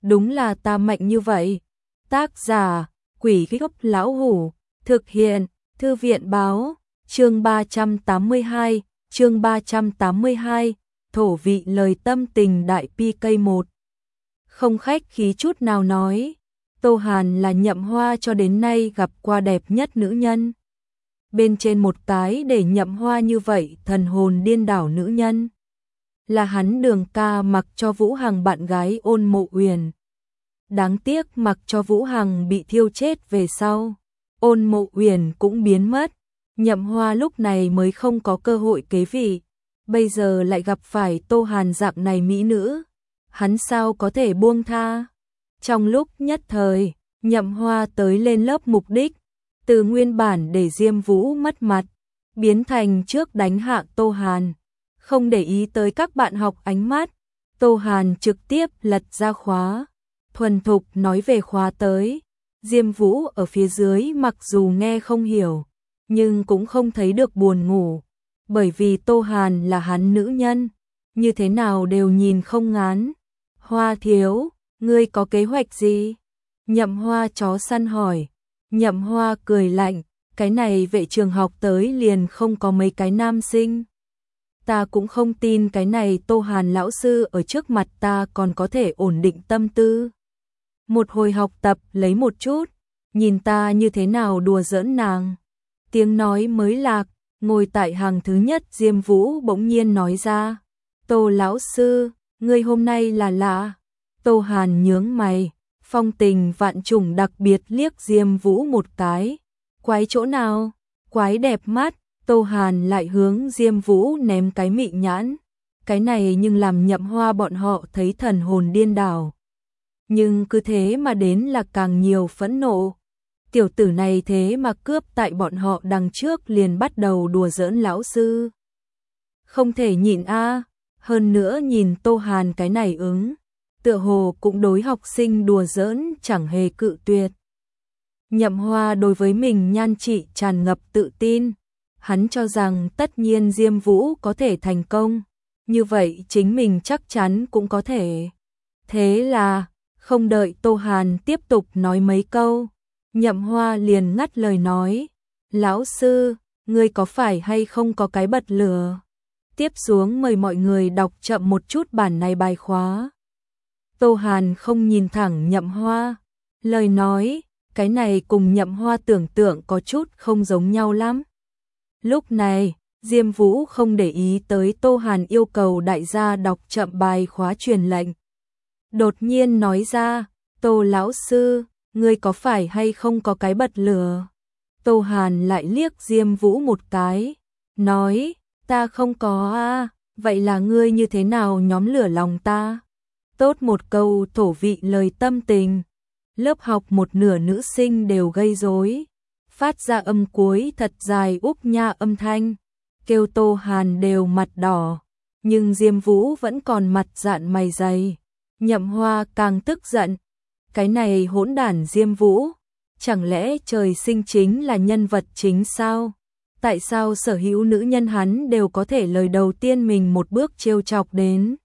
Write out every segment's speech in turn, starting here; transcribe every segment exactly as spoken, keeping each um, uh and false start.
đúng là ta mạnh như vậy. Tác giả, Quỷ Gốc Lão Hủ, thực hiện, Thư viện báo, chương ba trăm tám mươi hai, chương ba trăm tám mươi hai, thổ vị lời tâm tình đại pi cây một. Không khách khí chút nào nói, Tô Hàn là Nhậm Hoa cho đến nay gặp qua đẹp nhất nữ nhân. Bên trên một cái để Nhậm Hoa như vậy thần hồn điên đảo nữ nhân. Là hắn Đường ca mặc cho Vũ Hằng bạn gái Ôn Mộ Uyển. Đáng tiếc mặc cho Vũ Hằng bị thiêu chết về sau, Ôn Mộ Uyển cũng biến mất. Nhậm Hoa lúc này mới không có cơ hội kế vị, bây giờ lại gặp phải Tô Hàn dạng này mỹ nữ, hắn sao có thể buông tha. Trong lúc nhất thời, Nhậm Hoa tới lên lớp mục đích, từ nguyên bản để Diêm Vũ mất mặt, biến thành trước đánh hạ Tô Hàn, không để ý tới các bạn học ánh mắt. Tô Hàn trực tiếp lật ra khóa, thuần thục nói về khóa tới. Diêm Vũ ở phía dưới mặc dù nghe không hiểu, nhưng cũng không thấy được buồn ngủ, bởi vì Tô Hàn là hắn nữ nhân, như thế nào đều nhìn không ngán. Hoa thiếu, ngươi có kế hoạch gì? Nhậm Hoa chó săn hỏi. Nhậm Hoa cười lạnh, cái này vệ trường học tới liền không có mấy cái nam sinh. Ta cũng không tin cái này Tô Hàn lão sư ở trước mặt ta còn có thể ổn định tâm tư. Một hồi học tập lấy một chút, nhìn ta như thế nào đùa giỡn nàng. Tiếng nói mới lạc, ngồi tại hàng thứ nhất Diêm Vũ bỗng nhiên nói ra. Tô lão sư, ngươi hôm nay là lạ. Tô Hàn nhướng mày, phong tình vạn trùng đặc biệt liếc Diêm Vũ một cái. Quái chỗ nào? Quái đẹp mắt. Tô Hàn lại hướng Diêm Vũ ném cái mị nhãn. Cái này nhưng làm Nhậm Hoa bọn họ thấy thần hồn điên đảo. Nhưng cứ thế mà đến là càng nhiều phẫn nộ. Tiểu tử này thế mà cướp tại bọn họ đằng trước liền bắt đầu đùa giỡn lão sư. Không thể nhịn a, hơn nữa nhìn Tô Hàn cái này ứng, tựa hồ cũng đối học sinh đùa giỡn chẳng hề cự tuyệt. Nhậm Hoa đối với mình nhan trị tràn ngập tự tin, hắn cho rằng tất nhiên Diêm Vũ có thể thành công, như vậy chính mình chắc chắn cũng có thể. Thế là, không đợi Tô Hàn tiếp tục nói mấy câu, Nhậm Hoa liền ngắt lời nói, lão sư, ngươi có phải hay không có cái bật lửa? Tiếp xuống mời mọi người đọc chậm một chút bản này bài khóa. Tô Hàn không nhìn thẳng Nhậm Hoa, lời nói, cái này cùng Nhậm Hoa tưởng tượng có chút không giống nhau lắm. Lúc này, Diêm Vũ không để ý tới Tô Hàn yêu cầu đại gia đọc chậm bài khóa truyền lệnh. Đột nhiên nói ra, Tô lão sư, ngươi có phải hay không có cái bật lửa? Tô Hàn lại liếc Diêm Vũ một cái, nói, ta không có a, vậy là ngươi như thế nào nhóm lửa lòng ta? Tốt một câu thổ vị lời tâm tình. Lớp học một nửa nữ sinh đều gây rối, phát ra âm cuối thật dài úp nha âm thanh, kêu Tô Hàn đều mặt đỏ, nhưng Diêm Vũ vẫn còn mặt dạn mày dày. Nhậm Hoa càng tức giận, cái này hỗn đản Diêm Vũ, chẳng lẽ trời sinh chính là nhân vật chính sao? Tại sao sở hữu nữ nhân hắn đều có thể lời đầu tiên mình một bước trêu chọc đến?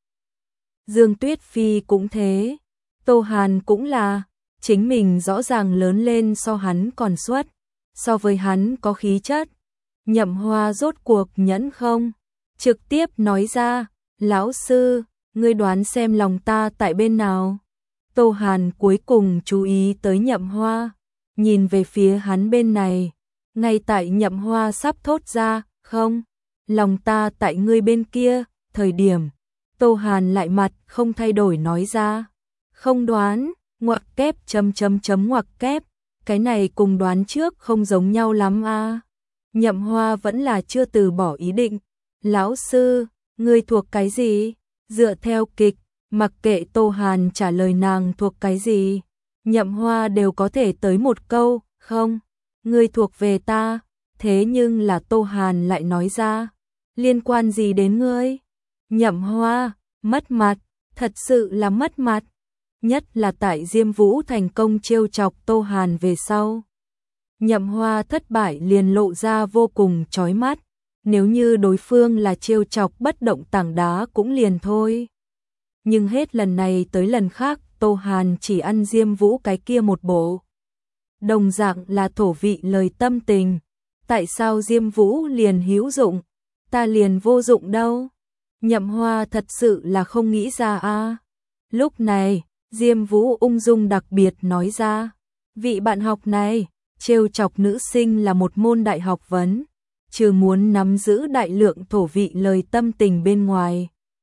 Dương Tuyết Phi cũng thế, Tô Hàn cũng là, chính mình rõ ràng lớn lên so hắn còn xuất, so với hắn có khí chất. Nhậm Hoa rốt cuộc nhẫn không? Trực tiếp nói ra, lão sư, ngươi đoán xem lòng ta tại bên nào? Tô Hàn cuối cùng chú ý tới Nhậm Hoa, nhìn về phía hắn bên này, ngay tại Nhậm Hoa sắp thốt ra, không, lòng ta tại ngươi bên kia, thời điểm, Tô Hàn lại mặt không thay đổi nói ra, không đoán, ngoặc kép chấm chấm chấm ngoặc kép, cái này cùng đoán trước không giống nhau lắm a. Nhậm Hoa vẫn là chưa từ bỏ ý định, lão sư, ngươi thuộc cái gì? Dựa theo kịch, mặc kệ Tô Hàn trả lời nàng thuộc cái gì, Nhậm Hoa đều có thể tới một câu, không, ngươi thuộc về ta, thế nhưng là Tô Hàn lại nói ra, liên quan gì đến ngươi? Nhậm Hoa, mất mặt, thật sự là mất mặt, nhất là tại Diêm Vũ thành công trêu chọc Tô Hàn về sau. Nhậm Hoa thất bại liền lộ ra vô cùng chói mắt, nếu như đối phương là trêu chọc bất động tảng đá cũng liền thôi. Nhưng hết lần này tới lần khác Tô Hàn chỉ ăn Diêm Vũ cái kia một bộ. Đồng dạng là thổ vị lời tâm tình. Tại sao Diêm Vũ liền hữu dụng, ta liền vô dụng đâu? Nhậm Hoa thật sự là không nghĩ ra a. À. Lúc này, Diêm Vũ ung dung đặc biệt nói ra, vị bạn học này, trêu chọc nữ sinh là một môn đại học vấn, trừ muốn nắm giữ đại lượng thổ vị lời tâm tình bên ngoài.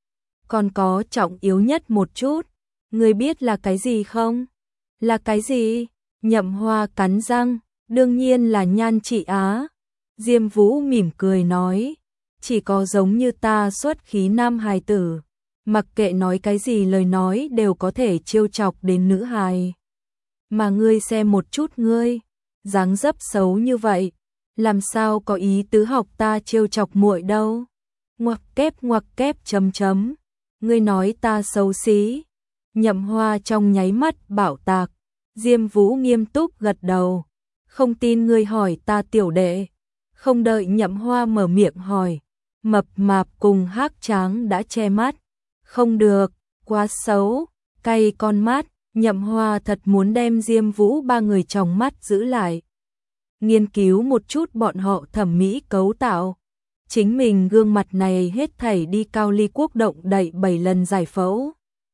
Còn có trọng yếu nhất một chút, người biết là cái gì không? Là cái gì? Nhậm Hoa cắn răng, đương nhiên là nhan trị á. Diêm Vũ mỉm cười nói, chỉ có giống như ta xuất khí nam hài tử, mặc kệ nói cái gì lời nói đều có thể trêu chọc đến nữ hài. Mà ngươi xem một chút ngươi, dáng dấp xấu như vậy, làm sao có ý tứ học ta trêu chọc muội đâu? Ngoặc kép ngoặc kép chấm chấm, ngươi nói ta xấu xí. Nhậm Hoa trong nháy mắt bảo tạc. Diêm Vũ nghiêm túc gật đầu, không tin ngươi hỏi ta tiểu đệ. Không đợi Nhậm Hoa mở miệng hỏi, mập mạp cùng hắc tráng đã che mắt. Không được, quá xấu, cay con mắt. Nhậm Hoa thật muốn đem Diêm Vũ ba người trong mắt giữ lại, nghiên cứu một chút bọn họ thẩm mỹ cấu tạo. Chính mình gương mặt này hết thảy đi Cao Ly Quốc động đậy bảy lần giải phẫu,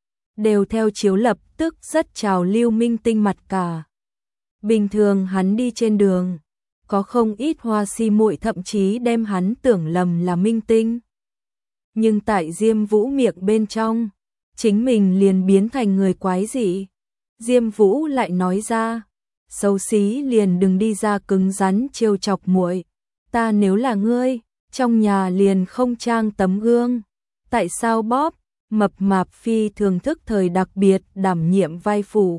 đều theo chiếu lập tức rất trào lưu minh tinh mặt cả. Bình thường hắn đi trên đường, có không ít hoa si muội thậm chí đem hắn tưởng lầm là minh tinh. Nhưng tại Diêm Vũ miệng bên trong, chính mình liền biến thành người quái dị. Diêm Vũ lại nói ra, xấu xí liền đừng đi ra cứng rắn trêu chọc muội. Ta nếu là ngươi, trong nhà liền không trang tấm gương. Tại sao bóp? Mập mạp phi thường thức thời đặc biệt đảm nhiệm vai phụ.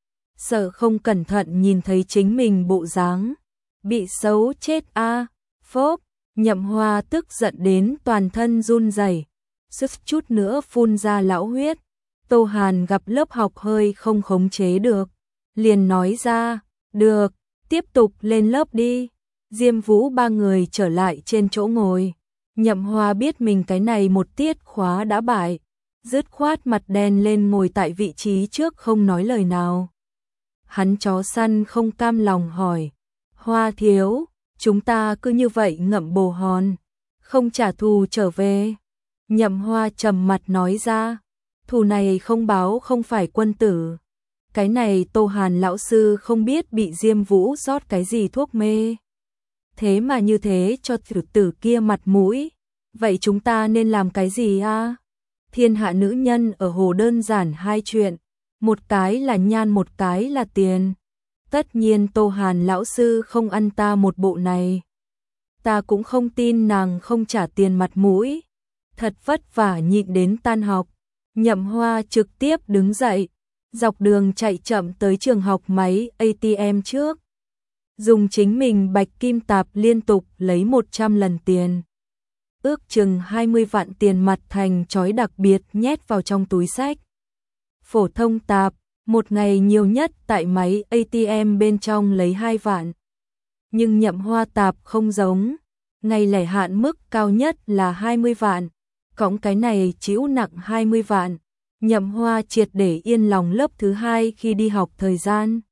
Sợ không cẩn thận nhìn thấy chính mình bộ dáng, bị xấu chết a. À. Phốp, Nhậm Hoa tức giận đến toàn thân run rẩy, suýt chút nữa phun ra lão huyết. Tô Hàn gặp lớp học hơi không khống chế được, liền nói ra, được, tiếp tục lên lớp đi. Diêm Vũ ba người trở lại trên chỗ ngồi. Nhậm Hoa biết mình cái này một tiết khóa đã bại, dứt khoát mặt đen lên ngồi tại vị trí trước không nói lời nào. Hắn chó săn không cam lòng hỏi, Hoa thiếu, chúng ta cứ như vậy ngậm bồ hòn, không trả thù trở về? Nhậm Hoa trầm mặt nói ra, thù này không báo không phải quân tử. Cái này Tô Hàn lão sư không biết bị Diêm Vũ rót cái gì thuốc mê, thế mà như thế cho tiểu tử kia mặt mũi. Vậy chúng ta nên làm cái gì a? Thiên hạ nữ nhân ở hồ đơn giản hai chuyện, một cái là nhan một cái là tiền. Tất nhiên Tô Hàn lão sư không ăn ta một bộ này, ta cũng không tin nàng không trả tiền mặt mũi. Thật vất vả nhịn đến tan học, Nhậm Hoa trực tiếp đứng dậy, dọc đường chạy chậm tới trường học máy a tê em trước, dùng chính mình bạch kim tạp liên tục lấy một trăm lần tiền, ước chừng hai mươi vạn tiền mặt thành chói đặc biệt nhét vào trong túi sách. Phổ thông tạp, một ngày nhiều nhất tại máy a tê em bên trong lấy hai vạn. Nhưng Nhậm Hoa tạp không giống, ngày lẻ hạn mức cao nhất là hai mươi vạn, cõng cái này chịu nặng hai mươi vạn. Nhậm Hoa triệt để yên lòng lớp thứ hai khi đi học thời gian.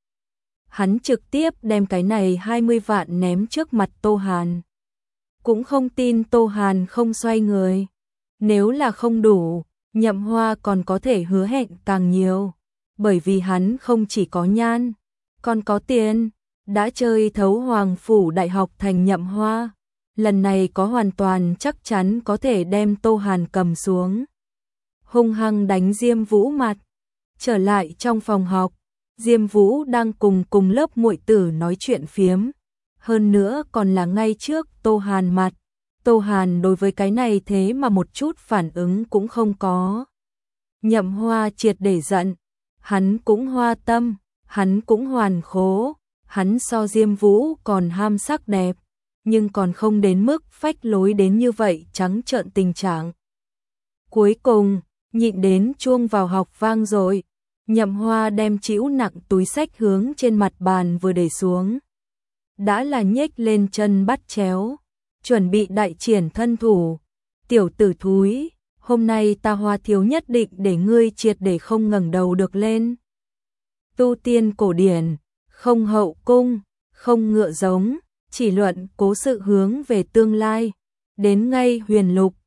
Hắn trực tiếp đem cái này hai mươi vạn ném trước mặt Tô Hàn. Cũng không tin Tô Hàn không xoay người. Nếu là không đủ, Nhậm Hoa còn có thể hứa hẹn càng nhiều. Bởi vì hắn không chỉ có nhan, còn có tiền. Đã chơi thấu Hoàng Phủ Đại học thành Nhậm Hoa, lần này có hoàn toàn chắc chắn có thể đem Tô Hàn cầm xuống, hung hăng đánh Diêm Vũ mặt. Trở lại trong phòng học, Diêm Vũ đang cùng cùng lớp muội tử nói chuyện phiếm, hơn nữa còn là ngay trước Tô Hàn mặt. Tô Hàn đối với cái này thế mà một chút phản ứng cũng không có. Nhậm Hoa triệt để giận, hắn cũng hoa tâm, hắn cũng hoàn khố, hắn so Diêm Vũ còn ham sắc đẹp, nhưng còn không đến mức phách lối đến như vậy trắng trợn tình trạng. Cuối cùng, nhịn đến chuông vào học vang rồi, Nhậm Hoa đem chĩu nặng túi sách hướng trên mặt bàn vừa để xuống. Đã là nhếch lên chân bắt chéo, chuẩn bị đại triển thân thủ. Tiểu tử thúi, hôm nay ta Hoa thiếu nhất định để ngươi triệt để không ngẩng đầu được lên. Tu tiên cổ điển, không hậu cung, không ngựa giống, chỉ luận cố sự hướng về tương lai. Đến ngay huyền lục,